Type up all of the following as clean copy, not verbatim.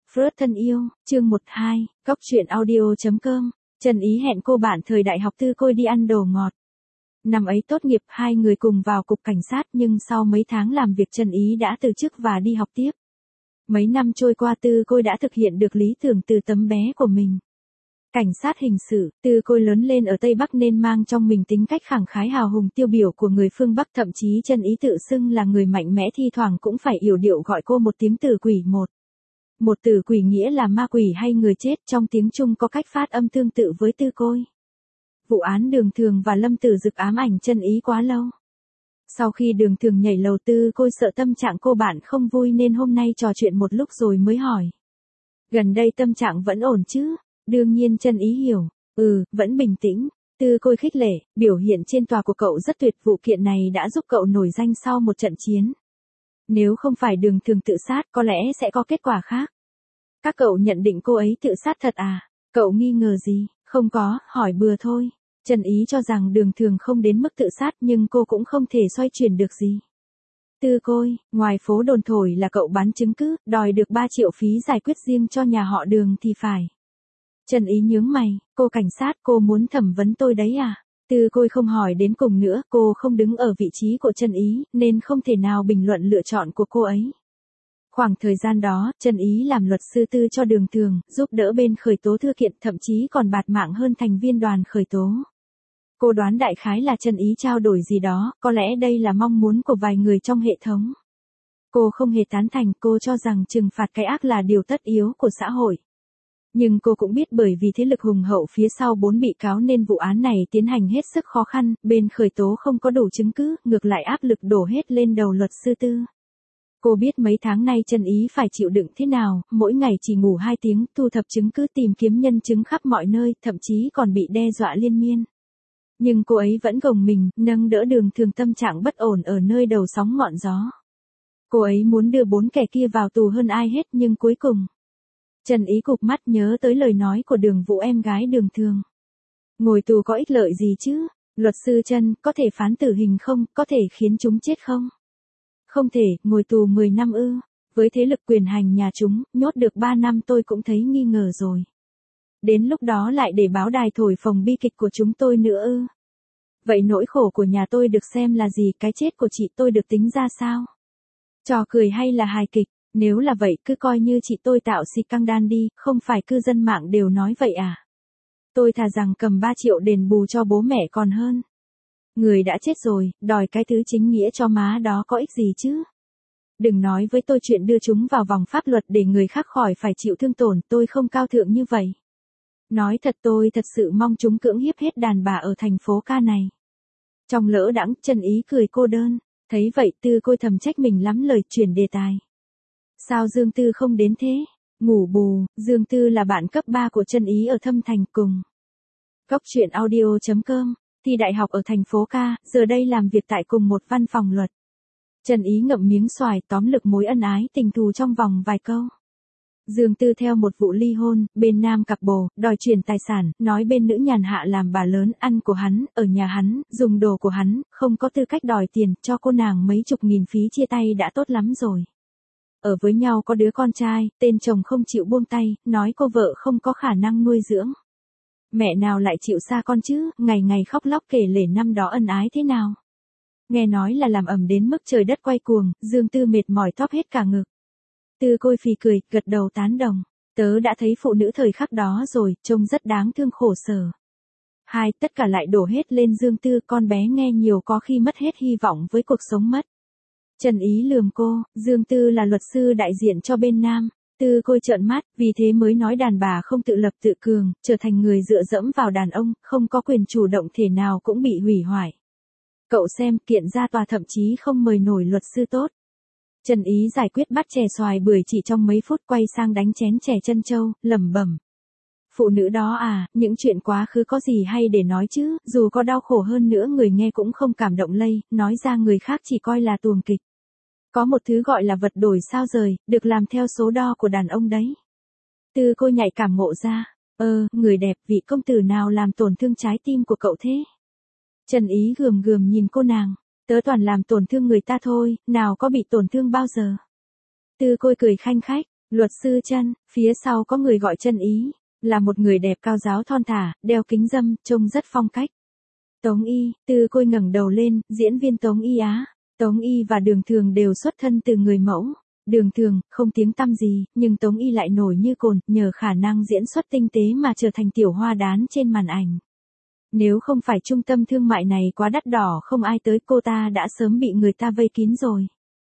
Freud thân yêu, chương 12, Cóc truyện audio.com, Trần Ý hẹn cô bạn thời đại học Tư Côi đi ăn đồ ngọt. Năm ấy tốt nghiệp hai người cùng vào cục cảnh sát nhưng sau mấy tháng làm việc Trần Ý đã từ chức và đi học tiếp. Mấy năm trôi qua Tư Côi đã thực hiện được lý tưởng từ tấm bé của mình. Cảnh sát hình sự, Tư Côi lớn lên ở Tây Bắc nên mang trong mình tính cách khẳng khái hào hùng tiêu biểu của người phương Bắc, thậm chí Trần Ý tự xưng là người mạnh mẽ, thi thoảng cũng phải yểu điệu gọi cô một tiếng tử quỷ. Một tử quỷ nghĩa là ma quỷ hay người chết, trong tiếng Trung có cách phát âm tương tự với Tư Côi. Vụ án Đường Thường và Lâm Tử Dực ám ảnh Trần Ý quá lâu. Sau khi Đường Thường nhảy lầu, Tư Côi sợ tâm trạng cô bạn không vui nên hôm nay trò chuyện một lúc rồi mới hỏi. Gần đây tâm trạng vẫn ổn chứ? Đương nhiên Trần Ý hiểu. Vẫn bình tĩnh. Tư Côi khích lệ, biểu hiện trên tòa của cậu rất tuyệt, vụ kiện này đã giúp cậu nổi danh sau một trận chiến. Nếu không phải Đường Thường tự sát có lẽ sẽ có kết quả khác. Các cậu nhận định cô ấy tự sát thật à? Cậu nghi ngờ gì? Không có, hỏi bừa thôi. Trần Ý cho rằng Đường Thường không đến mức tự sát nhưng cô cũng không thể xoay chuyển được gì. Tư Côi, ngoài phố đồn thổi là cậu bán chứng cứ, đòi được 3 triệu phí giải quyết riêng cho nhà họ Đường thì phải. Trần Ý nhướng mày, cô cảnh sát, cô muốn thẩm vấn tôi đấy à? Tư Côi không hỏi đến cùng nữa, cô không đứng ở vị trí của Trần Ý, nên không thể nào bình luận lựa chọn của cô ấy. Khoảng thời gian đó, Trần Ý làm luật sư tư cho Đường Thường, giúp đỡ bên khởi tố thư kiện, thậm chí còn bạt mạng hơn thành viên đoàn khởi tố. Cô đoán đại khái là Trần Ý trao đổi gì đó, có lẽ đây là mong muốn của vài người trong hệ thống. Cô không hề tán thành, cô cho rằng trừng phạt cái ác là điều tất yếu của xã hội. Nhưng cô cũng biết bởi vì thế lực hùng hậu phía sau 4 bị cáo nên vụ án này tiến hành hết sức khó khăn, bên khởi tố không có đủ chứng cứ, ngược lại áp lực đổ hết lên đầu luật sư tư. Cô biết mấy tháng nay Trần Ý phải chịu đựng thế nào, mỗi ngày chỉ ngủ 2 tiếng, thu thập chứng cứ, tìm kiếm nhân chứng khắp mọi nơi, thậm chí còn bị đe dọa liên miên. Nhưng cô ấy vẫn gồng mình, nâng đỡ Đường Thường tâm trạng bất ổn ở nơi đầu sóng ngọn gió. Cô ấy muốn đưa 4 kẻ kia vào tù hơn ai hết nhưng cuối cùng. Trần Ý cụp mắt nhớ tới lời nói của Đường Vũ, em gái Đường Thường. Ngồi tù có ích lợi gì chứ? Luật sư Trần, có thể phán tử hình không, có thể khiến chúng chết không? Không thể, ngồi tù 10 năm ư? Với thế lực quyền hành nhà chúng, nhốt được 3 năm tôi cũng thấy nghi ngờ rồi. Đến lúc đó lại để báo đài thổi phồng bi kịch của chúng tôi nữa ư? Vậy nỗi khổ của nhà tôi được xem là gì, cái chết của chị tôi được tính ra sao? Trò cười hay là hài kịch? Nếu là vậy cứ coi như chị tôi tạo scandal đi, không phải cư dân mạng đều nói vậy à? Tôi thà rằng cầm 3 triệu đền bù cho bố mẹ còn hơn. Người đã chết rồi, đòi cái thứ chính nghĩa cho má đó có ích gì chứ? Đừng nói với tôi chuyện đưa chúng vào vòng pháp luật để người khác khỏi phải chịu thương tổn, tôi không cao thượng như vậy. Nói thật, tôi thật sự mong chúng cưỡng hiếp hết đàn bà ở thành phố ca này. Trong lỡ đãng, Trần Ý cười cô đơn, thấy vậy Tư Côi thầm trách mình lắm lời, chuyển đề tài. Sao Dương Tư không đến thế? Ngủ bù. Dương Tư là bạn cấp 3 của Trần Ý ở Thâm Thành cùng. Cóc truyện audio.com, thi đại học ở thành phố ca, giờ đây làm việc tại cùng một văn phòng luật. Trần Ý ngậm miếng xoài tóm lược mối ân ái tình thù trong vòng vài câu. Dương Tư theo một vụ ly hôn, bên nam cặp bồ, đòi chuyển tài sản, nói bên nữ nhàn hạ làm bà lớn, ăn của hắn, ở nhà hắn, dùng đồ của hắn, không có tư cách đòi tiền, cho cô nàng mấy chục nghìn phí chia tay đã tốt lắm rồi. Ở với nhau có đứa con trai, tên chồng không chịu buông tay, nói cô vợ không có khả năng nuôi dưỡng. Mẹ nào lại chịu xa con chứ, ngày ngày khóc lóc kể lể năm đó ân ái thế nào. Nghe nói là làm ầm đến mức trời đất quay cuồng, Dương Tư mệt mỏi tóp hết cả ngực. Tư Côi phì cười, gật đầu tán đồng. Tớ đã thấy phụ nữ thời khắc đó rồi, trông rất đáng thương khổ sở. Tất cả lại đổ hết lên Dương Tư, con bé nghe nhiều có khi mất hết hy vọng với cuộc sống mất. Trần Ý lườm cô, Dương Tư là luật sư đại diện cho bên nam. Tư Côi trợn mắt, vì thế mới nói đàn bà không tự lập tự cường, trở thành người dựa dẫm vào đàn ông, không có quyền chủ động thể nào cũng bị hủy hoại. Cậu xem, kiện ra tòa thậm chí không mời nổi luật sư tốt. Trần Ý giải quyết bắt chè xoài bưởi chỉ trong mấy phút, quay sang đánh chén chè chân châu, lẩm bẩm. Phụ nữ đó à, những chuyện quá khứ có gì hay để nói chứ, dù có đau khổ hơn nữa người nghe cũng không cảm động lây, nói ra người khác chỉ coi là tuồng kịch. Có một thứ gọi là vật đổi sao rời, được làm theo số đo của đàn ông đấy. Tư Côi nhạy cảm ngộ ra, người đẹp, vị công tử nào làm tổn thương trái tim của cậu thế? Trần Ý gườm gườm nhìn cô nàng, tớ toàn làm tổn thương người ta thôi, nào có bị tổn thương bao giờ. Tư Côi cười khanh khách, Luật sư Chân, phía sau có người gọi Chân Ý, là một người đẹp cao ráo thon thả, đeo kính râm, trông rất phong cách. Tống Y, Tư Côi ngẩng đầu lên, diễn viên Tống Y á. Tống Y và Đường Thường đều xuất thân từ người mẫu. Đường Thường, không tiếng tăm gì, nhưng Tống Y lại nổi như cồn, nhờ khả năng diễn xuất tinh tế mà trở thành tiểu hoa đán trên màn ảnh. Nếu không phải trung tâm thương mại này quá đắt đỏ không ai tới, cô ta đã sớm bị người ta vây kín rồi.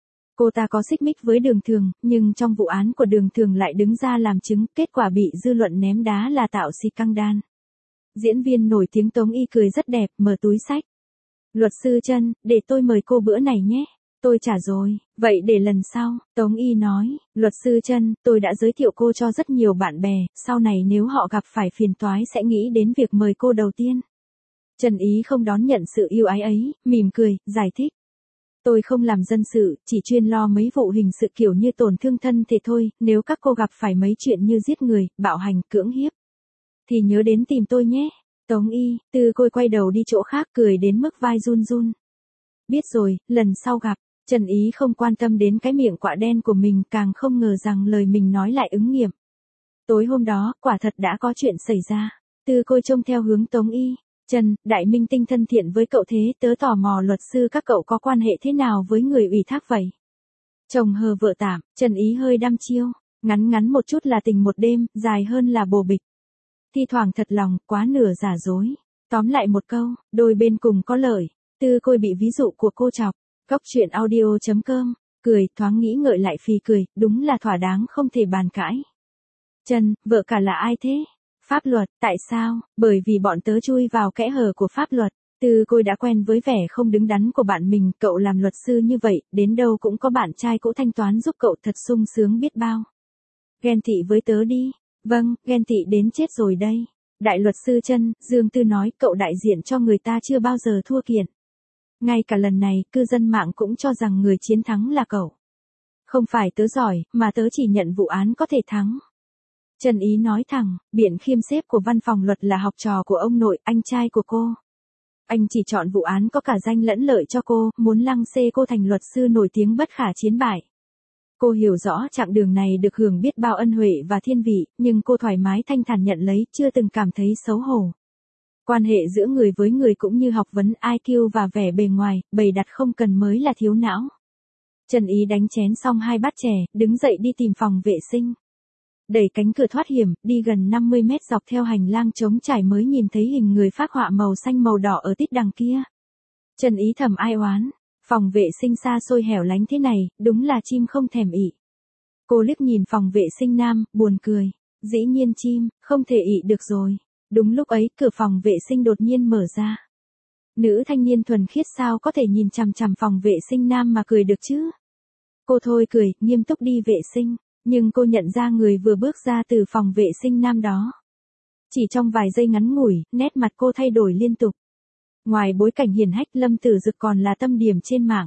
Cô ta có xích mích với Đường Thường, nhưng trong vụ án của Đường Thường lại đứng ra làm chứng, kết quả bị dư luận ném đá là tạo scandal. Diễn viên nổi tiếng Tống Y cười rất đẹp, mở túi xách. Luật sư Chân, để tôi mời cô bữa này nhé. Tôi trả rồi, vậy để lần sau, Tống Y nói. Luật sư Chân, tôi đã giới thiệu cô cho rất nhiều bạn bè, sau này nếu họ gặp phải phiền toái sẽ nghĩ đến việc mời cô đầu tiên. Trần Ý không đón nhận sự yêu ái ấy, mỉm cười, giải thích. Tôi không làm dân sự, chỉ chuyên lo mấy vụ hình sự kiểu như tổn thương thân thể thôi, nếu các cô gặp phải mấy chuyện như giết người, bạo hành, cưỡng hiếp, thì nhớ đến tìm tôi nhé. Tống Y, Tư Côi quay đầu đi chỗ khác, cười đến mức vai run run. Biết rồi, lần sau gặp. Trần Ý không quan tâm đến cái miệng quạ đen của mình, càng không ngờ rằng lời mình nói lại ứng nghiệm. Tối hôm đó, quả thật đã có chuyện xảy ra. Tư Côi trông theo hướng Tống Y. Trần, đại minh tinh thân thiện với cậu thế, tớ tò mò luật sư các cậu có quan hệ thế nào với người ủy thác vậy? Chồng hờ vợ tạm, Trần Ý hơi đăm chiêu. Ngắn ngắn một chút là tình một đêm, dài hơn là bồ bịch. Thi thoảng thật lòng, quá nửa giả dối. Tóm lại một câu, đôi bên cùng có lợi. Tư Côi bị ví dụ của cô chọc. Góc chuyện audio.com, cười, thoáng nghĩ ngợi lại phì cười, đúng là thỏa đáng không thể bàn cãi. Trần, vợ cả là ai thế? Pháp luật, tại sao? Bởi vì bọn tớ chui vào kẽ hở của pháp luật. Tư Côi đã quen với vẻ không đứng đắn của bạn mình, cậu làm luật sư như vậy, đến đâu cũng có bạn trai cũ thanh toán giúp cậu, thật sung sướng biết bao. Ghen tị với tớ đi. Vâng, ghen tị đến chết rồi đây. Đại luật sư Chân, Dương Tư nói, cậu đại diện cho người ta chưa bao giờ thua kiện. Ngay cả lần này, cư dân mạng cũng cho rằng người chiến thắng là cậu. Không phải tớ giỏi, mà tớ chỉ nhận vụ án có thể thắng. Trần Ý nói thẳng, Biện Khiêm sếp của văn phòng luật là học trò của ông nội, anh trai của cô. Anh chỉ chọn vụ án có cả danh lẫn lợi cho cô, muốn lăng xê cô thành luật sư nổi tiếng bất khả chiến bại. Cô hiểu rõ chặng đường này được hưởng biết bao ân huệ và thiên vị, nhưng cô thoải mái thanh thản nhận lấy, chưa từng cảm thấy xấu hổ. Quan hệ giữa người với người cũng như học vấn IQ và vẻ bề ngoài, bày đặt không cần mới là thiếu não. Trần Ý đánh chén xong 2 bát chè, đứng dậy đi tìm phòng vệ sinh. Đẩy cánh cửa thoát hiểm, đi gần 50 mét dọc theo hành lang trống trải mới nhìn thấy hình người phác họa màu xanh màu đỏ ở tít đằng kia. Trần Ý thầm ai oán, phòng vệ sinh xa xôi hẻo lánh thế này, đúng là chim không thèm ị. Cô liếc nhìn phòng vệ sinh nam, buồn cười. Dĩ nhiên chim, không thể ị được rồi. Đúng lúc ấy, cửa phòng vệ sinh đột nhiên mở ra. Nữ thanh niên thuần khiết sao có thể nhìn chằm chằm phòng vệ sinh nam mà cười được chứ? Cô thôi cười, nghiêm túc đi vệ sinh, nhưng cô nhận ra người vừa bước ra từ phòng vệ sinh nam đó. Chỉ trong vài giây ngắn ngủi, nét mặt cô thay đổi liên tục. Ngoài bối cảnh hiển hách, Lâm Tử Dực còn là tâm điểm trên mạng.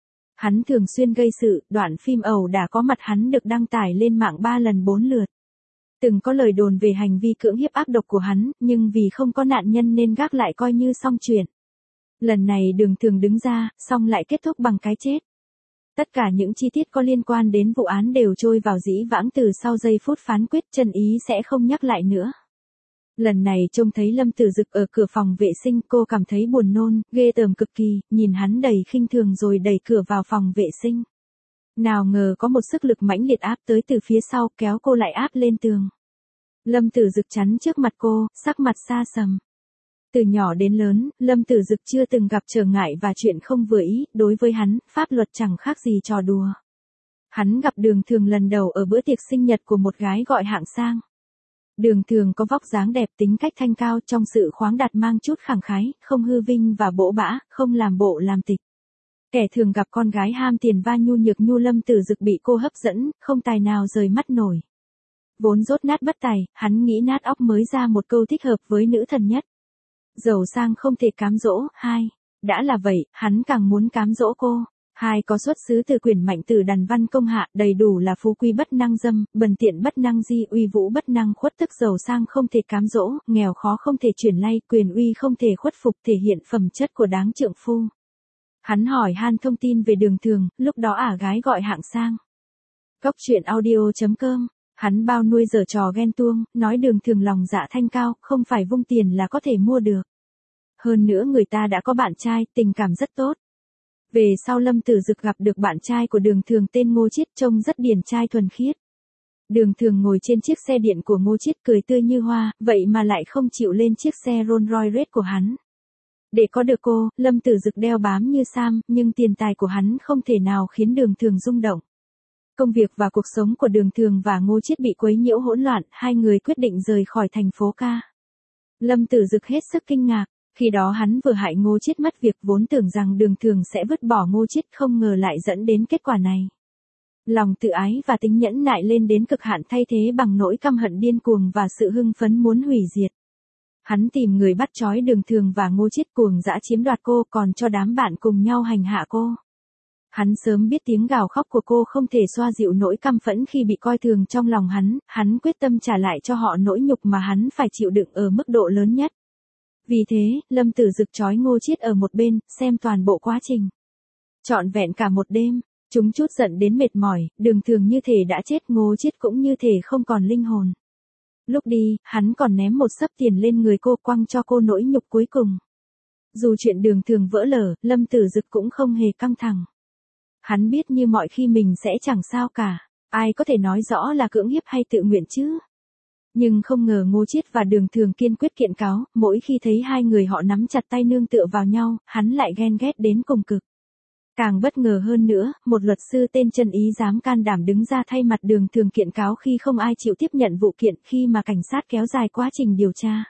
Hắn thường xuyên gây sự, đoạn phim ẩu đả có mặt hắn được đăng tải lên mạng 3 lần 4 lượt. Từng có lời đồn về hành vi cưỡng hiếp ác độc của hắn, nhưng vì không có nạn nhân nên gác lại coi như xong chuyện. Lần này Đường Thường đứng ra, xong lại kết thúc bằng cái chết. Tất cả những chi tiết có liên quan đến vụ án đều trôi vào dĩ vãng từ sau giây phút phán quyết, Trần Ý sẽ không nhắc lại nữa. Lần này trông thấy Lâm Tử Dực ở cửa phòng vệ sinh, cô cảm thấy buồn nôn, ghê tởm cực kỳ, nhìn hắn đầy khinh thường rồi đẩy cửa vào phòng vệ sinh. Nào ngờ có một sức lực mãnh liệt áp tới từ phía sau, kéo cô lại áp lên tường. Lâm Tử Dực chắn trước mặt cô, sắc mặt xa sầm. Từ nhỏ đến lớn, Lâm Tử Dực chưa từng gặp trở ngại và chuyện không vừa ý, đối với hắn, pháp luật chẳng khác gì trò đùa. Hắn gặp Đường Thường lần đầu ở bữa tiệc sinh nhật của một gái gọi hạng sang. Đường Thường có vóc dáng đẹp, tính cách thanh cao, trong sự khoáng đạt mang chút khẳng khái, không hư vinh và bỗ bã, không làm bộ làm tịch. Kẻ thường gặp con gái ham tiền va nhu nhược nhu, Lâm Tử Dực bị cô hấp dẫn, không tài nào rời mắt nổi. Vốn dốt nát bất tài, hắn nghĩ nát óc mới ra một câu thích hợp với nữ thần nhất. Giàu sang không thể cám dỗ, 2. Đã là vậy, hắn càng muốn cám dỗ cô. 2 có xuất xứ từ quyển mạnh từ đàn văn công hạ, đầy đủ là phú quý bất năng dâm, bần tiện bất năng di, uy vũ bất năng khuất, tức giàu sang không thể cám dỗ, nghèo khó không thể chuyển lay, quyền uy không thể khuất phục, thể hiện phẩm chất của đáng trượng phu. Hắn hỏi han thông tin về Đường Thường, lúc đó gái gọi hạng sang. Cóc truyện audio.com. Hắn bao nuôi giở trò ghen tuông, nói Đường Thường lòng dạ thanh cao, không phải vung tiền là có thể mua được. Hơn nữa người ta đã có bạn trai, tình cảm rất tốt. Về sau Lâm Tử Dực gặp được bạn trai của Đường Thường tên Ngô Chiết, trông rất điển trai thuần khiết. Đường Thường ngồi trên chiếc xe điện của Ngô Chiết cười tươi như hoa, vậy mà lại không chịu lên chiếc xe Rolls Royce Red của hắn. Để có được cô, Lâm Tử Dực đeo bám như Sam, nhưng tiền tài của hắn không thể nào khiến Đường Thường rung động. Công việc và cuộc sống của Đường Thường và Ngô Chiết bị quấy nhiễu hỗn loạn, hai người quyết định rời khỏi thành phố ca. Lâm Tử Dực hết sức kinh ngạc, khi đó hắn vừa hại Ngô Chiết mất việc, vốn tưởng rằng Đường Thường sẽ vứt bỏ Ngô Chiết, không ngờ lại dẫn đến kết quả này. Lòng tự ái và tính nhẫn nại lên đến cực hạn thay thế bằng nỗi căm hận điên cuồng và sự hưng phấn muốn hủy diệt. Hắn tìm người bắt trói Đường Thường và Ngô Chiết cuồng dã chiếm đoạt cô, còn cho đám bạn cùng nhau hành hạ cô. Hắn sớm biết tiếng gào khóc của cô không thể xoa dịu nỗi căm phẫn khi bị coi thường trong lòng hắn quyết tâm trả lại cho họ nỗi nhục mà hắn phải chịu đựng ở mức độ lớn nhất. Vì thế, Lâm Tử Dực trói Ngô Chiết ở một bên, xem toàn bộ quá trình. Trọn vẹn cả một đêm, chúng chút giận đến mệt mỏi, Đường Thường như thể đã chết, Ngô Chiết cũng như thể không còn linh hồn. Lúc đi, hắn còn ném một xấp tiền lên người cô, quăng cho cô nỗi nhục cuối cùng. Dù chuyện Đường Thường vỡ lở, Lâm Tử Dực cũng không hề căng thẳng. Hắn biết như mọi khi mình sẽ chẳng sao cả, ai có thể nói rõ là cưỡng hiếp hay tự nguyện chứ. Nhưng không ngờ Ngô Chiết và Đường Thường kiên quyết kiện cáo, mỗi khi thấy hai người họ nắm chặt tay nương tựa vào nhau, hắn lại ghen ghét đến cùng cực. Càng bất ngờ hơn nữa, một luật sư tên Trần Ý dám can đảm đứng ra thay mặt Đường Thường kiện cáo khi không ai chịu tiếp nhận vụ kiện, khi mà cảnh sát kéo dài quá trình điều tra.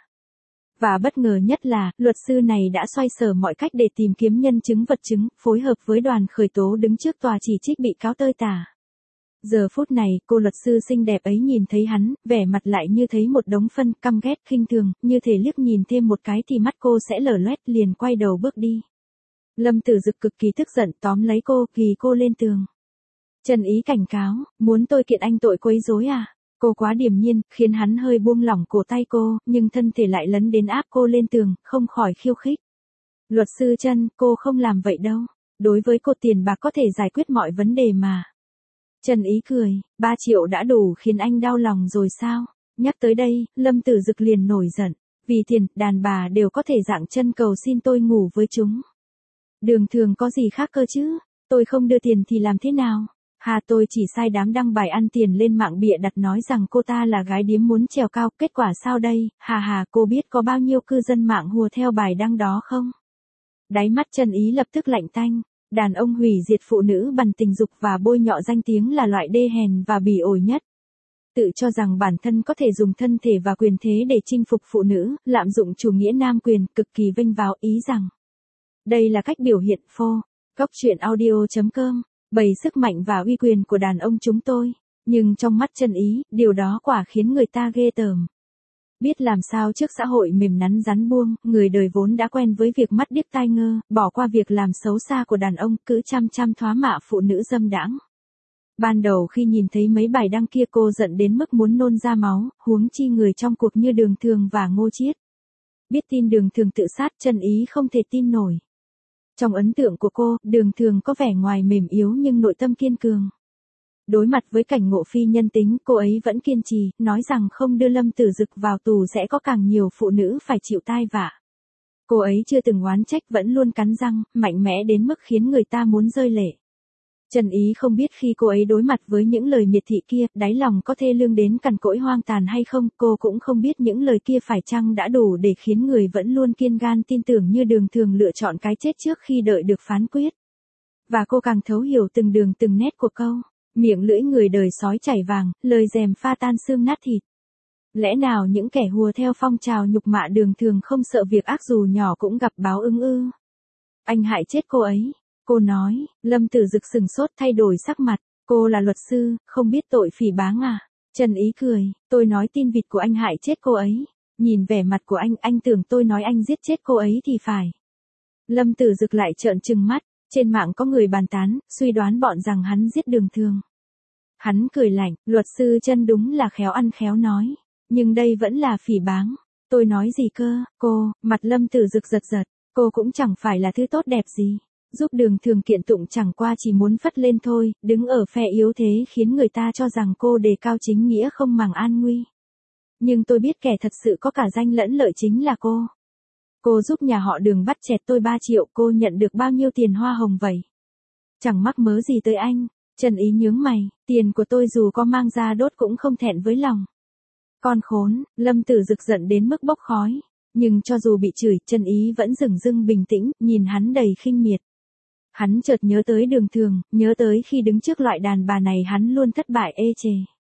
Và bất ngờ nhất là, luật sư này đã xoay sở mọi cách để tìm kiếm nhân chứng vật chứng, phối hợp với đoàn khởi tố đứng trước tòa chỉ trích bị cáo tơi tả. Giờ phút này, cô luật sư xinh đẹp ấy nhìn thấy hắn, vẻ mặt lại như thấy một đống phân, căm ghét, khinh thường, như thể liếc nhìn thêm một cái thì mắt cô sẽ lở loét, liền quay đầu bước đi. Lâm Tử Dực cực kỳ tức giận, tóm lấy cô, ghi cô lên tường. Trần Ý cảnh cáo, muốn tôi kiện anh tội quấy rối à? Cô quá điềm nhiên, khiến hắn hơi buông lỏng cổ tay cô, nhưng thân thể lại lấn đến áp cô lên tường, không khỏi khiêu khích. Luật sư Trân, cô không làm vậy đâu. Đối với cô tiền bạc có thể giải quyết mọi vấn đề mà. Trần Ý cười, 3 triệu đã đủ khiến anh đau lòng rồi sao? Nhắc tới đây, Lâm Tử Dực liền nổi giận. Vì tiền, đàn bà đều có thể dạng chân cầu xin tôi ngủ với chúng. Đường Thường có gì khác cơ chứ? Tôi không đưa tiền thì làm thế nào? Tôi chỉ sai đám đăng bài ăn tiền lên mạng bịa đặt nói rằng cô ta là gái điếm muốn trèo cao, kết quả sao đây? Cô biết có bao nhiêu cư dân mạng hùa theo bài đăng đó không? Đáy mắt Trần Ý lập tức lạnh tanh. Đàn ông hủy diệt phụ nữ bằng tình dục và bôi nhọ danh tiếng là loại đê hèn và bỉ ổi nhất. Tự cho rằng bản thân có thể dùng thân thể và quyền thế để chinh phục phụ nữ, lạm dụng chủ nghĩa nam quyền, cực kỳ vênh váo, ý rằng đây là cách biểu hiện phô. Cóc truyện audio.com. Bày sức mạnh và uy quyền của đàn ông chúng tôi. Nhưng trong mắt Trần Ý, điều đó quả khiến người ta ghê tởm. Biết làm sao trước xã hội mềm nắn rắn buông, người đời vốn đã quen với việc mắt điếc tai ngơ, bỏ qua việc làm xấu xa của đàn ông, cứ chăm thoá mạ phụ nữ dâm đãng. Ban đầu khi nhìn thấy mấy bài đăng kia cô giận đến mức muốn nôn ra máu, huống chi người trong cuộc như Đường Thường và Ngô Chiết. Biết tin Đường Thường tự sát, Trần Ý không thể tin nổi. Trong ấn tượng của cô, Đường Thường có vẻ ngoài mềm yếu nhưng nội tâm kiên cường. Đối mặt với cảnh ngộ phi nhân tính, cô ấy vẫn kiên trì, nói rằng không đưa Lâm Tử Dực vào tù sẽ có càng nhiều phụ nữ phải chịu tai vạ. Cô ấy chưa từng oán trách, vẫn luôn cắn răng, mạnh mẽ đến mức khiến người ta muốn rơi lệ. Trần Ý không biết khi cô ấy đối mặt với những lời miệt thị kia, đáy lòng có thê lương đến cằn cỗi hoang tàn hay không, cô cũng không biết những lời kia phải chăng đã đủ để khiến người vẫn luôn kiên gan tin tưởng như Đường Thường lựa chọn cái chết trước khi đợi được phán quyết. Và cô càng thấu hiểu từng đường từng nét của câu, miệng lưỡi người đời sói chảy vàng, lời dèm pha tan xương nát thịt. Lẽ nào những kẻ hùa theo phong trào nhục mạ Đường Thường không sợ việc ác dù nhỏ cũng gặp báo ứng ư? Anh hại chết cô ấy. Cô nói. Lâm Tử Dực sừng sốt thay đổi sắc mặt. Cô là luật sư, không biết tội phỉ báng à? Trần Ý cười, tôi nói tin vịt của anh hại chết cô ấy. Nhìn vẻ mặt của anh tưởng tôi nói anh giết chết cô ấy thì phải. Lâm Tử Dực lại trợn trừng mắt, trên mạng có người bàn tán, suy đoán bọn rằng hắn giết Đường Thường. Hắn cười lạnh, luật sư Trân đúng là khéo ăn khéo nói. Nhưng đây vẫn là phỉ báng. Tôi nói gì cơ, cô? Mặt Lâm Tử Dực giật giật, cô cũng chẳng phải là thứ tốt đẹp gì. Giúp Đường Thường kiện tụng chẳng qua chỉ muốn phất lên thôi, đứng ở phe yếu thế khiến người ta cho rằng cô đề cao chính nghĩa không màng an nguy. Nhưng tôi biết kẻ thật sự có cả danh lẫn lợi chính là cô. Cô giúp nhà họ Đường bắt chẹt tôi 3 triệu, cô nhận được bao nhiêu tiền hoa hồng vậy? Chẳng mắc mớ gì tới anh. Trần Ý nhướng mày, tiền của tôi dù có mang ra đốt cũng không thẹn với lòng. Con khốn, Lâm Tử Dực giận đến mức bốc khói. Nhưng cho dù bị chửi, Trần Ý vẫn dửng dưng bình tĩnh, nhìn hắn đầy khinh miệt. Hắn chợt nhớ tới Đường Thường, nhớ tới khi đứng trước loại đàn bà này hắn luôn thất bại ê chề.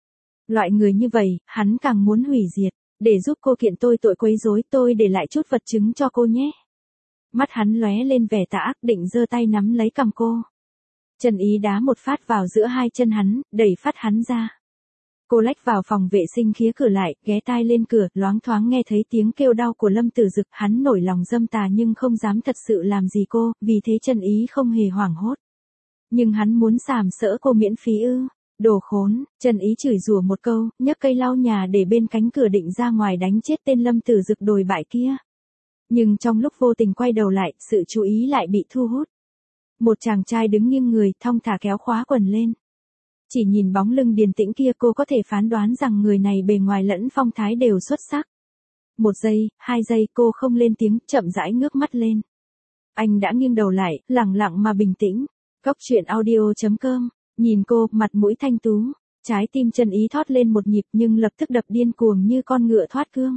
Loại người như vậy, hắn càng muốn hủy diệt. Để giúp cô kiện tôi tội quấy rối, tôi để lại chút vật chứng cho cô nhé. Mắt hắn lóe lên vẻ tà ác, định giơ tay nắm lấy cằm cô. Trần Ý đá một phát vào giữa hai chân hắn, đẩy phát hắn ra. Cô lách vào phòng vệ sinh khía cửa lại, ghé tai lên cửa, loáng thoáng nghe thấy tiếng kêu đau của Lâm Tử Dực. Hắn nổi lòng dâm tà nhưng không dám thật sự làm gì cô, vì thế Trần Ý không hề hoảng hốt. Nhưng hắn muốn sàm sỡ cô miễn phí ư? Đồ khốn, Trần Ý chửi rủa một câu, nhấc cây lau nhà để bên cánh cửa định ra ngoài đánh chết tên Lâm Tử Dực đồi bại kia. Nhưng trong lúc vô tình quay đầu lại, sự chú ý lại bị thu hút. Một chàng trai đứng nghiêng người, thong thả kéo khóa quần lên. Chỉ nhìn bóng lưng điềm tĩnh kia cô có thể phán đoán rằng người này bề ngoài lẫn phong thái đều xuất sắc. 1 giây, 2 giây cô không lên tiếng, chậm rãi ngước mắt lên. Anh đã nghiêng đầu lại, lặng lặng mà bình tĩnh. Cốc truyện audio.com, nhìn cô, mặt mũi thanh tú. Trái tim Trần Ý thót lên một nhịp nhưng lập tức đập điên cuồng như con ngựa thoát cương.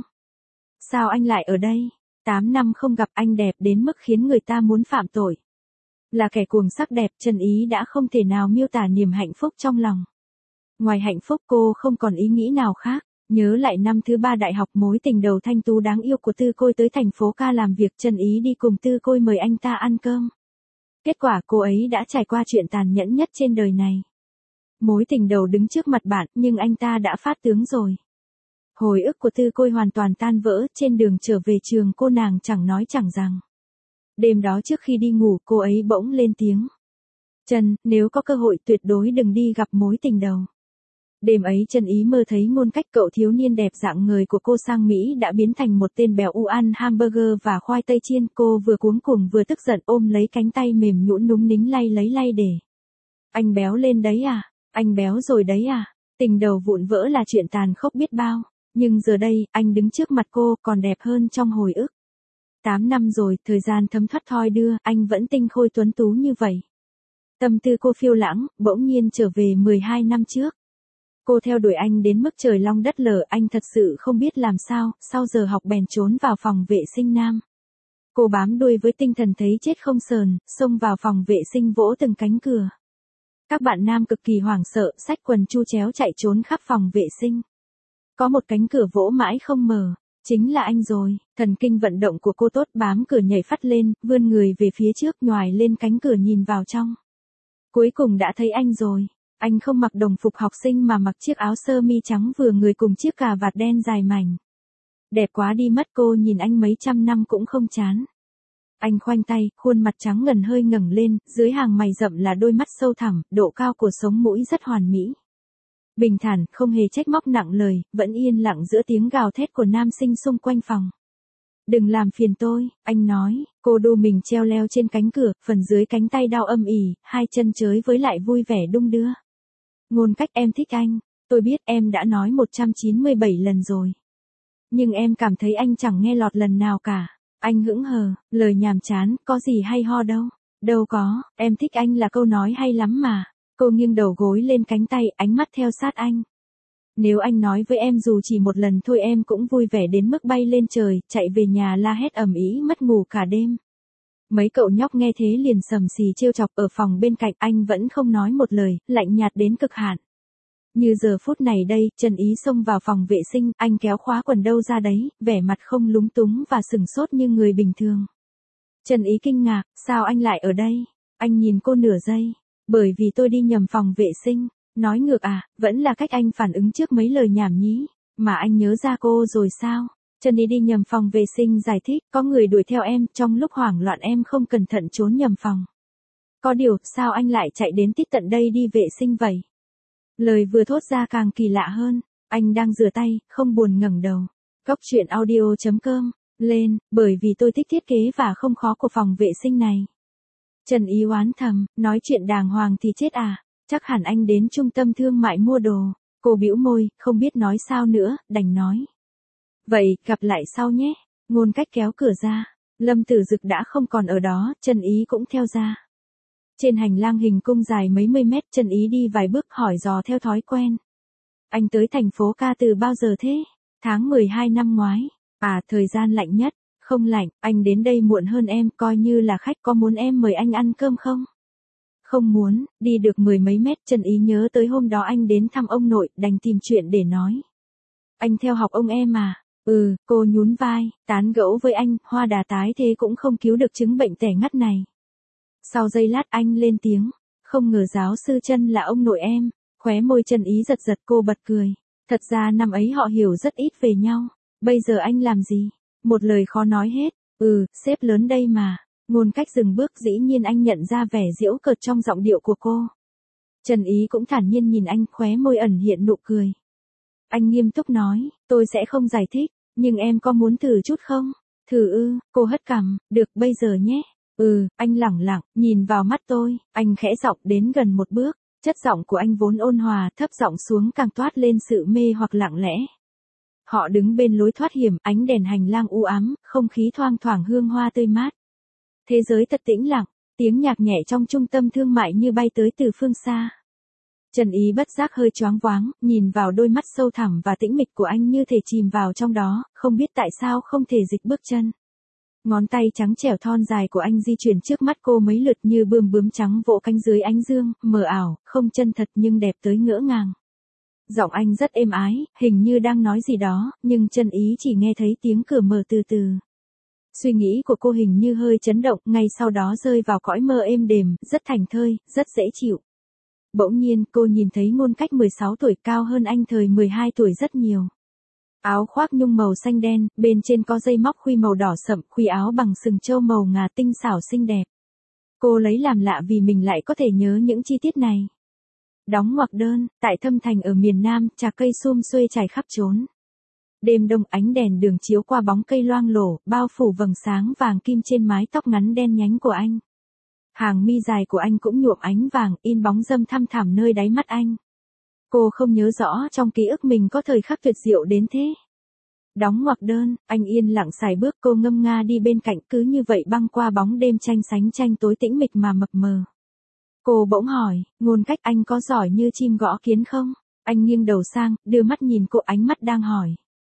Sao anh lại ở đây? 8 năm không gặp anh đẹp đến mức khiến người ta muốn phạm tội. Là kẻ cuồng sắc đẹp, Trần Ý đã không thể nào miêu tả niềm hạnh phúc trong lòng. Ngoài hạnh phúc cô không còn ý nghĩ nào khác. Nhớ lại năm thứ 3 đại học, mối tình đầu thanh tú đáng yêu của Tư Côi tới thành phố ca làm việc, Trần Ý đi cùng Tư Côi mời anh ta ăn cơm. Kết quả cô ấy đã trải qua chuyện tàn nhẫn nhất trên đời này. Mối tình đầu đứng trước mặt bạn nhưng anh ta đã phát tướng rồi. Hồi ức của Tư Côi hoàn toàn tan vỡ, trên đường trở về trường cô nàng chẳng nói chẳng rằng. Đêm đó trước khi đi ngủ cô ấy bỗng lên tiếng. Trần, nếu có cơ hội tuyệt đối đừng đi gặp mối tình đầu. Đêm ấy Trần Ý mơ thấy ngôn cách cậu thiếu niên đẹp dạng người của cô sang Mỹ đã biến thành một tên béo u ăn hamburger và khoai tây chiên. Cô vừa cuống cuồng vừa tức giận ôm lấy cánh tay mềm nhũn núng nính lay lấy lay để. Anh béo lên đấy à? Anh béo rồi đấy à? Tình đầu vụn vỡ là chuyện tàn khốc biết bao. Nhưng giờ đây, anh đứng trước mặt cô còn đẹp hơn trong hồi ức. 8 năm rồi, thời gian thấm thoát thoi đưa, anh vẫn tinh khôi tuấn tú như vậy. Tâm tư cô phiêu lãng, bỗng nhiên trở về 12 năm trước. Cô theo đuổi anh đến mức trời long đất lở, anh thật sự không biết làm sao, sau giờ học bèn trốn vào phòng vệ sinh nam. Cô bám đuôi với tinh thần thấy chết không sờn, xông vào phòng vệ sinh vỗ từng cánh cửa. Các bạn nam cực kỳ hoảng sợ, xách quần chu chéo chạy trốn khắp phòng vệ sinh. Có một cánh cửa vỗ mãi không mở. Chính là anh rồi, thần kinh vận động của cô tốt, bám cửa nhảy phắt lên, vươn người về phía trước, nhoài lên cánh cửa nhìn vào trong. Cuối cùng đã thấy anh rồi. Anh không mặc đồng phục học sinh mà mặc chiếc áo sơ mi trắng vừa người cùng chiếc cà vạt đen dài mảnh. Đẹp quá đi mất, cô nhìn anh mấy trăm năm cũng không chán. Anh khoanh tay, khuôn mặt trắng ngần hơi ngẩng lên, dưới hàng mày rậm là đôi mắt sâu thẳm, độ cao của sống mũi rất hoàn mỹ. Bình thản, không hề trách móc nặng lời, vẫn yên lặng giữa tiếng gào thét của nam sinh xung quanh phòng. Đừng làm phiền tôi, anh nói, cô đu mình treo leo trên cánh cửa, phần dưới cánh tay đau âm ỉ, hai chân chới với lại vui vẻ đung đưa. Ngôn cách, em thích anh, tôi biết em đã nói 197 lần rồi. Nhưng em cảm thấy anh chẳng nghe lọt lần nào cả. Anh hững hờ, lời nhàm chán, có gì hay ho đâu. Đâu có, em thích anh là câu nói hay lắm mà. Cô nghiêng đầu gối lên cánh tay, ánh mắt theo sát anh. Nếu anh nói với em dù chỉ một lần thôi em cũng vui vẻ đến mức bay lên trời, chạy về nhà la hét ầm ĩ mất ngủ cả đêm. Mấy cậu nhóc nghe thế liền sầm xì trêu chọc. Ở phòng bên cạnh anh vẫn không nói một lời, lạnh nhạt đến cực hạn. Như giờ phút này đây, Trần Ý xông vào phòng vệ sinh, anh kéo khóa quần đâu ra đấy, vẻ mặt không lúng túng và sừng sốt như người bình thường. Trần Ý kinh ngạc, sao anh lại ở đây? Anh nhìn cô nửa giây. Bởi vì tôi đi nhầm phòng vệ sinh. Nói ngược à, vẫn là cách anh phản ứng trước mấy lời nhảm nhí. Mà anh nhớ ra cô rồi sao? Trần Ý đi nhầm phòng vệ sinh giải thích, có người đuổi theo em, trong lúc hoảng loạn em không cẩn thận trốn nhầm phòng. Có điều, sao anh lại chạy đến tít tận đây đi vệ sinh vậy? Lời vừa thốt ra càng kỳ lạ hơn, anh đang rửa tay, không buồn ngẩng đầu. Cốc truyện audio.com, lên, bởi vì tôi thích thiết kế và không khó của phòng vệ sinh này. Trần Ý oán thầm, nói chuyện đàng hoàng thì chết à, chắc hẳn anh đến trung tâm thương mại mua đồ. Cô bĩu môi, không biết nói sao nữa, đành nói. Vậy, gặp lại sau nhé. Ngôn Cách kéo cửa ra. Lâm Tử Dực đã không còn ở đó, Trần Ý cũng theo ra. Trên hành lang hình cung dài mấy mươi mét, Trần Ý đi vài bước hỏi dò theo thói quen. Anh tới thành phố ca từ bao giờ thế? Tháng 12 năm ngoái. À, thời gian lạnh nhất. Không lạnh, anh đến đây muộn hơn em, coi như là khách, có muốn em mời anh ăn cơm không? Không muốn, đi được mười mấy mét, Trần Ý nhớ tới hôm đó anh đến thăm ông nội, đành tìm chuyện để nói. Anh theo học ông em à? Cô nhún vai, tán gẫu với anh, hoa đà tái thế cũng không cứu được chứng bệnh tẻ ngắt này. Sau giây lát anh lên tiếng, không ngờ giáo sư Trân là ông nội em, khóe môi Trần Ý giật giật, cô bật cười. Thật ra năm ấy họ hiểu rất ít về nhau, bây giờ anh làm gì? Một lời khó nói hết, sếp lớn đây mà. Ngôn Cách dừng bước, dĩ nhiên anh nhận ra vẻ giễu cợt trong giọng điệu của cô. Trần Ý cũng thản nhiên nhìn anh, khóe môi ẩn hiện nụ cười. Anh nghiêm túc nói, tôi sẽ không giải thích, nhưng em có muốn thử chút không? Thử ư? Cô hất cằm, được bây giờ nhé. Anh lẳng lặng, nhìn vào mắt tôi, anh khẽ giọng đến gần một bước, chất giọng của anh vốn ôn hòa, thấp giọng xuống càng toát lên sự mê hoặc lặng lẽ. Họ đứng bên lối thoát hiểm, ánh đèn hành lang u ám, không khí thoang thoảng hương hoa tươi mát. Thế giới thật tĩnh lặng, tiếng nhạc nhẹ trong trung tâm thương mại như bay tới từ phương xa. Trần Ý bất giác hơi choáng váng, nhìn vào đôi mắt sâu thẳm và tĩnh mịch của anh như thể chìm vào trong đó, không biết tại sao không thể dịch bước chân. Ngón tay trắng trẻo thon dài của anh di chuyển trước mắt cô mấy lượt như bướm trắng vỗ cánh dưới ánh dương, mờ ảo, không chân thật nhưng đẹp tới ngỡ ngàng. Giọng anh rất êm ái, hình như đang nói gì đó, nhưng Trần Ý chỉ nghe thấy tiếng cửa mở từ từ. Suy nghĩ của cô hình như hơi chấn động, ngay sau đó rơi vào cõi mơ êm đềm, rất thảnh thơi, rất dễ chịu. Bỗng nhiên, cô nhìn thấy Ngôn Cách 16 tuổi, cao hơn anh thời 12 tuổi rất nhiều. Áo khoác nhung màu xanh đen, bên trên có dây móc khuy màu đỏ sậm, khuy áo bằng sừng trâu màu ngà tinh xảo xinh đẹp. Cô lấy làm lạ vì mình lại có thể nhớ những chi tiết này. Đóng ngoặc đơn, tại Thâm Thành ở miền Nam, trà cây sum xuê trải khắp chốn. Đêm đông, ánh đèn đường chiếu qua bóng cây loang lổ, bao phủ vầng sáng vàng kim trên mái tóc ngắn đen nhánh của anh. Hàng mi dài của anh cũng nhuộm ánh vàng, in bóng râm thăm thẳm nơi đáy mắt anh. Cô không nhớ rõ trong ký ức mình có thời khắc tuyệt diệu đến thế. Đóng ngoặc đơn, anh yên lặng sải bước, cô ngâm nga đi bên cạnh, cứ như vậy băng qua bóng đêm tranh tối tĩnh mịch mà mập mờ. Cô bỗng hỏi, Ngôn Cách, anh có giỏi như chim gõ kiến không? Anh nghiêng đầu sang, đưa mắt nhìn cô, ánh mắt đang hỏi.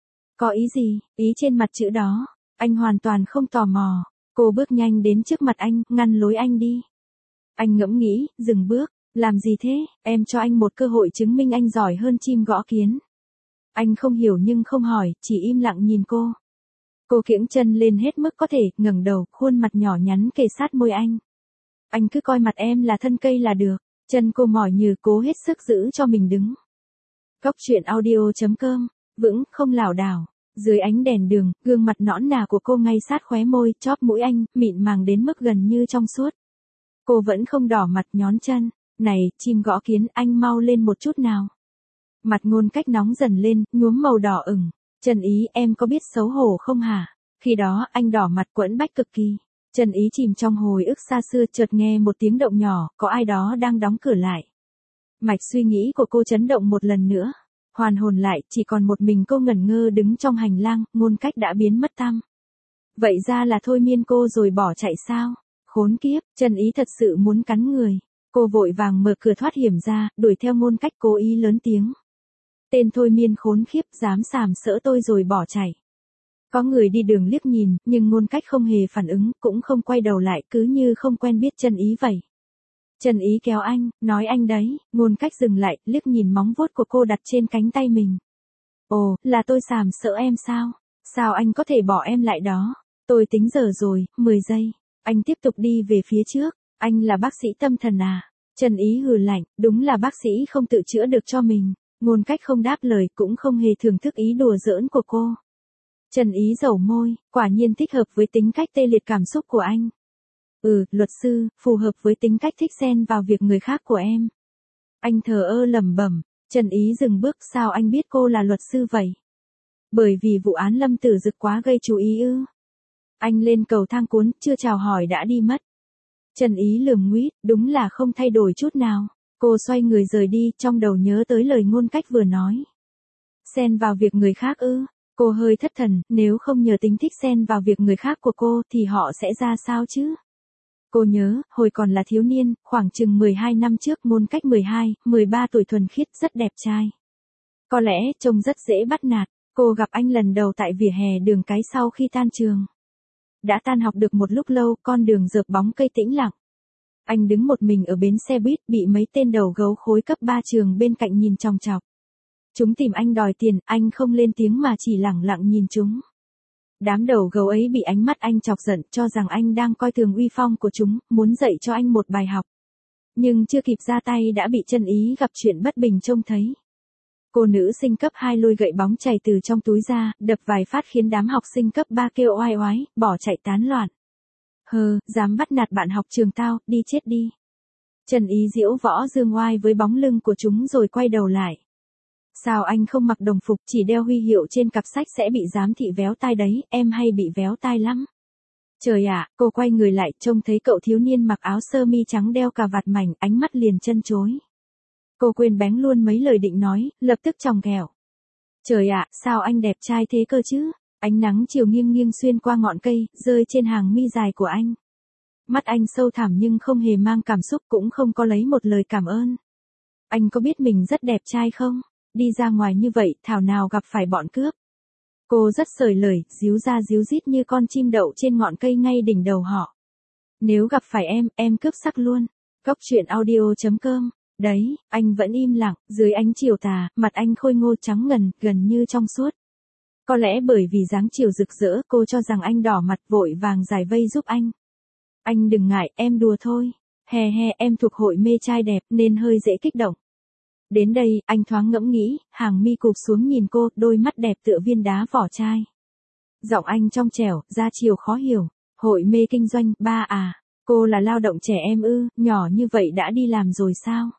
Có ý gì? Ý trên mặt chữ đó. Anh hoàn toàn không tò mò. Cô bước nhanh đến trước mặt anh, ngăn lối anh đi. Anh ngẫm nghĩ, dừng bước. Làm gì thế? Em cho anh một cơ hội chứng minh anh giỏi hơn chim gõ kiến. Anh không hiểu nhưng không hỏi, chỉ im lặng nhìn cô. Cô kiễng chân lên hết mức có thể, ngẩng đầu, khuôn mặt nhỏ nhắn kề sát môi anh. Anh cứ coi mặt em là thân cây là được. Chân cô mỏi nhừ, cố hết sức giữ cho mình đứng. Góc truyện audio.com, vững, không lảo đảo. Dưới ánh đèn đường, gương mặt nõn nà của cô ngay sát khóe môi, chóp mũi anh, mịn màng đến mức gần như trong suốt. Cô vẫn không đỏ mặt, nhón chân. Này, chim gõ kiến, anh mau lên một chút nào. Mặt Ngôn Cách nóng dần lên, nhuốm màu đỏ ửng. Trần Ý, em có biết xấu hổ không hả? Khi đó, anh đỏ mặt quẫn bách cực kỳ. Trần Ý chìm trong hồi ức xa xưa, chợt nghe một tiếng động nhỏ, có ai đó đang đóng cửa lại. Mạch suy nghĩ của cô chấn động một lần nữa. Hoàn hồn lại, chỉ còn một mình cô ngẩn ngơ đứng trong hành lang, Ngôn Cách đã biến mất tăm. Vậy ra là thôi miên cô rồi bỏ chạy sao? Khốn kiếp, Trần Ý thật sự muốn cắn người. Cô vội vàng mở cửa thoát hiểm ra, đuổi theo Ngôn Cách, cố ý lớn tiếng. Tên thôi miên khốn khiếp, dám sàm sỡ tôi rồi bỏ chạy. Có người đi đường liếc nhìn, nhưng Ngôn Cách không hề phản ứng, cũng không quay đầu lại, cứ như không quen biết Trần Ý vậy. Trần Ý kéo anh, nói anh đấy. Ngôn Cách dừng lại, liếc nhìn móng vuốt của cô đặt trên cánh tay mình. Ồ, là tôi sàm sỡ em sao? Sao anh có thể bỏ em lại đó? Tôi tính giờ rồi, 10 giây. Anh tiếp tục đi về phía trước. Anh là bác sĩ tâm thần à? Trần Ý hừ lạnh, đúng là bác sĩ không tự chữa được cho mình. Ngôn Cách không đáp lời, cũng không hề thưởng thức ý đùa giỡn của cô. Trần Ý dẩu môi, quả nhiên thích hợp với tính cách tê liệt cảm xúc của anh. Luật sư, phù hợp với tính cách thích xen vào việc người khác của em. Anh thờ ơ lẩm bẩm. Trần Ý dừng bước, sao anh biết cô là luật sư vậy? Bởi vì vụ án Lâm Tử Dực quá gây chú ý ư? Anh lên cầu thang cuốn, chưa chào hỏi đã đi mất. Trần Ý lườm nguýt, đúng là không thay đổi chút nào. Cô xoay người rời đi, trong đầu nhớ tới lời ngôn cách vừa nói. Xen vào việc người khác ư? Cô hơi thất thần, nếu không nhờ tính thích xen vào việc người khác của cô thì họ sẽ ra sao chứ? Cô nhớ, hồi còn là thiếu niên, khoảng chừng 12 năm trước, ngôn cách 12, 13 tuổi thuần khiết, rất đẹp trai. Có lẽ trông rất dễ bắt nạt. Cô gặp anh lần đầu tại vỉa hè đường cái sau khi tan trường. Đã tan học được một lúc lâu, con đường rợp bóng cây tĩnh lặng. Anh đứng một mình ở bến xe buýt, bị mấy tên đầu gấu khối cấp 3 trường bên cạnh nhìn chòng chọc. Chúng tìm anh đòi tiền, anh không lên tiếng mà chỉ lẳng lặng nhìn chúng. Đám đầu gấu ấy bị ánh mắt anh chọc giận, cho rằng anh đang coi thường uy phong của chúng, muốn dạy cho anh một bài học. Nhưng chưa kịp ra tay đã bị Trân Ý gặp chuyện bất bình trông thấy. Cô nữ sinh cấp 2 lôi gậy bóng chày từ trong túi ra, đập vài phát khiến đám học sinh cấp 3 kêu oai oái, bỏ chạy tán loạn. Hừ, dám bắt nạt bạn học trường tao, đi chết đi. Trần Ý diễu võ dương oai với bóng lưng của chúng rồi quay đầu lại. Sao anh không mặc đồng phục, chỉ đeo huy hiệu trên cặp sách sẽ bị giám thị véo tai đấy, em hay bị véo tai lắm. Trời ạ, cô quay người lại, trông thấy cậu thiếu niên mặc áo sơ mi trắng đeo cà vạt mảnh, ánh mắt liền chân chối. Cô quên bén luôn mấy lời định nói, lập tức chòng ghẹo. Trời ạ, sao anh đẹp trai thế cơ chứ? Ánh nắng chiều nghiêng nghiêng xuyên qua ngọn cây, rơi trên hàng mi dài của anh. Mắt anh sâu thẳm nhưng không hề mang cảm xúc, cũng không có lấy một lời cảm ơn. Anh có biết mình rất đẹp trai không? Đi ra ngoài như vậy, thảo nào gặp phải bọn cướp. Cô rất sởi lời, díu ra díu dít như con chim đậu trên ngọn cây ngay đỉnh đầu họ. Nếu gặp phải em cướp sắc luôn. Góc truyện audio.com. Đấy, anh vẫn im lặng, dưới ánh chiều tà, mặt anh khôi ngô trắng ngần, gần như trong suốt. Có lẽ bởi vì dáng chiều rực rỡ, cô cho rằng anh đỏ mặt, vội vàng giải vây giúp anh. Anh đừng ngại, em đùa thôi. Hè, em thuộc hội mê trai đẹp nên hơi dễ kích động. Đến đây, anh thoáng ngẫm nghĩ, hàng mi cụp xuống nhìn cô, đôi mắt đẹp tựa viên đá vỏ chai. Giọng anh trong trẻo, da chiều khó hiểu. Hội mê kinh doanh, ba à, cô là lao động trẻ em ư, nhỏ như vậy đã đi làm rồi sao?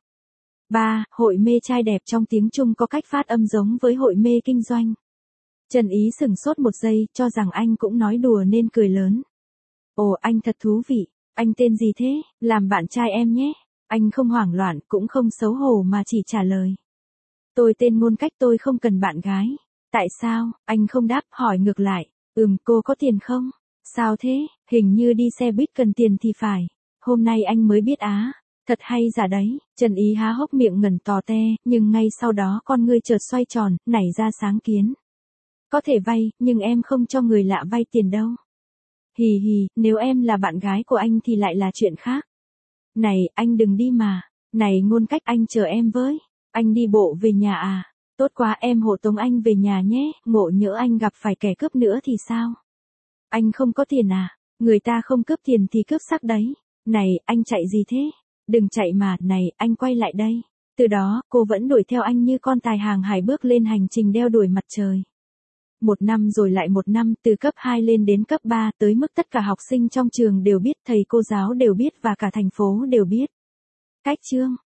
Ba, hội mê trai đẹp trong tiếng Trung có cách phát âm giống với hội mê kinh doanh. Trần Ý sửng sốt một giây, cho rằng anh cũng nói đùa nên cười lớn. Ồ, anh thật thú vị, anh tên gì thế, làm bạn trai em nhé. Anh không hoảng loạn, cũng không xấu hổ mà chỉ trả lời. Tôi tên Ngôn Cách, tôi không cần bạn gái. Tại sao? Anh không đáp, hỏi ngược lại. Cô có tiền không? Sao thế? Hình như đi xe buýt cần tiền thì phải. Hôm nay anh mới biết á. Thật hay giả đấy. Trần Ý há hốc miệng ngẩn tò te, nhưng ngay sau đó con ngươi chợt xoay tròn, nảy ra sáng kiến. Có thể vay, nhưng em không cho người lạ vay tiền đâu. Hì hì, nếu em là bạn gái của anh thì lại là chuyện khác. Này, anh đừng đi mà. Này Ngôn Cách, anh chờ em với. Anh đi bộ về nhà à? Tốt quá, em hộ tống anh về nhà nhé, ngộ nhỡ anh gặp phải kẻ cướp nữa thì sao? Anh không có tiền à? Người ta không cướp tiền thì cướp xác đấy. Này, anh chạy gì thế? Đừng chạy mà, này, anh quay lại đây. Từ đó, cô vẫn đuổi theo anh như con tài hàng hải bước lên hành trình đeo đuổi mặt trời. Một năm rồi lại một năm, từ cấp 2 lên đến cấp 3, tới mức tất cả học sinh trong trường đều biết, thầy cô giáo đều biết và cả thành phố đều biết. Cách chương